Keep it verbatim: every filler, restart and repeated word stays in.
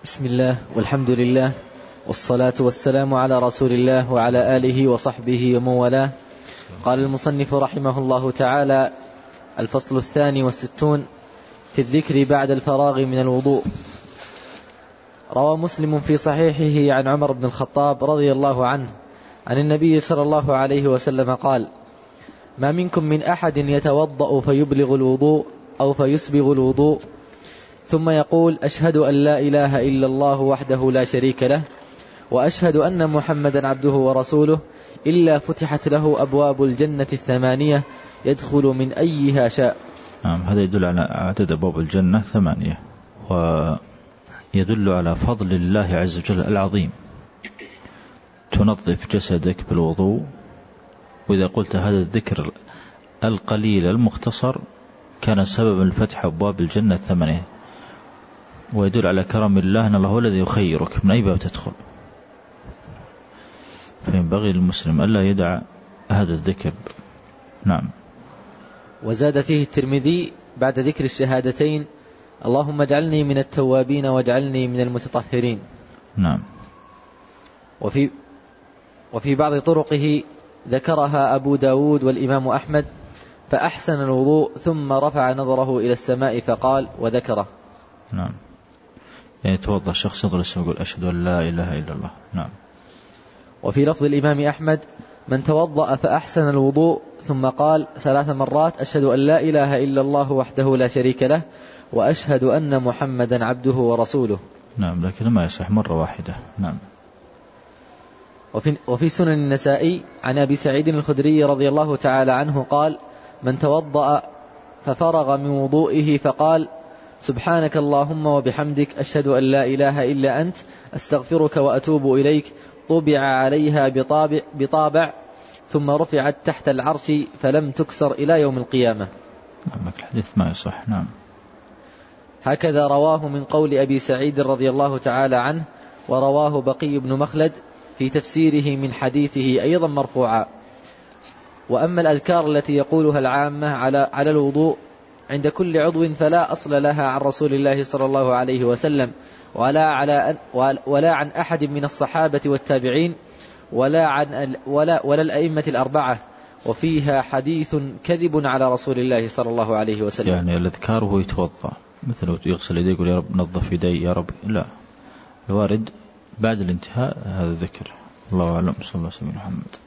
بسم الله والحمد لله والصلاة والسلام على رسول الله وعلى آله وصحبه ومن والاه. قال المصنف رحمه الله تعالى: الفصل الثاني والستون في الذكر بعد الفراغ من الوضوء. روى مسلم في صحيحه عن عمر بن الخطاب رضي الله عنه عن النبي صلى الله عليه وسلم قال: ما منكم من أحد يتوضأ فيبلغ الوضوء أو فيسبغ الوضوء ثم يقول: أشهد أن لا إله إلا الله وحده لا شريك له وأشهد أن محمدا عبده ورسوله إلا فتحت له أبواب الجنة الثمانية يدخل من أيها شاء. نعم، هذا يدل على عدد أبواب الجنة ثمانية، ويدل على فضل الله عز وجل العظيم. تنظف جسدك بالوضوء، وإذا قلت هذا الذكر القليل المختصر كان سببا لفتح أبواب الجنة الثمانية، ويدل على كرم الله أن الله هو الذي يخيرك من أي باب تدخل. فينبغي للمسلم ألا يدع هذا الذكر. نعم. وزاد فيه الترمذي بعد ذكر الشهادتين: اللهم اجعلني من التوابين واجعلني من المتطهرين. نعم. وفي وفي بعض طرقه ذكرها أبو داود والإمام أحمد: فأحسن الوضوء ثم رفع نظره إلى السماء فقال وذكره. نعم، يعني توضأ الشخص ينظر السماء يقول: أشهد أن لا إله إلا الله. نعم. وفي لفظ الإمام أحمد: من توضأ فأحسن الوضوء ثم قال ثلاث مرات: أشهد أن لا إله إلا الله وحده لا شريك له وأشهد أن محمدا عبده ورسوله. نعم، لكن ما يصح مرة واحدة. نعم. وفي, وفي سنن النسائي عن أبي سعيد الخدري رضي الله تعالى عنه قال: من توضأ ففرغ من وضوئه فقال: سبحانك اللهم وبحمدك أشهد أن لا إله إلا أنت أستغفرك وأتوب إليك، طبع عليها بطابع, بطابع ثم رفعت تحت العرش فلم تكسر إلى يوم القيامة. نعم، الحديث ما يصح. نعم. هكذا رواه من قول أبي سعيد رضي الله تعالى عنه، ورواه بقي بن مخلد في تفسيره من حديثه أيضا مرفوعا. وأما الأذكار التي يقولها العامة على على الوضوء عند كل عضو فلا أصل لها عن رسول الله صلى الله عليه وسلم ولا على ولا عن أحد من الصحابة والتابعين ولا عن ولا ولا الأئمة الأربعة، وفيها حديث كذب على رسول الله صلى الله عليه وسلم. يعني الأذكار هو يتوضأ مثل يغسل يديه يقول: يا رب نظف يدي يا رب. لا، الوارد بعد الانتهاء هذا ذكر. الله أعلم. صلى الله عليه وسلم. محمد.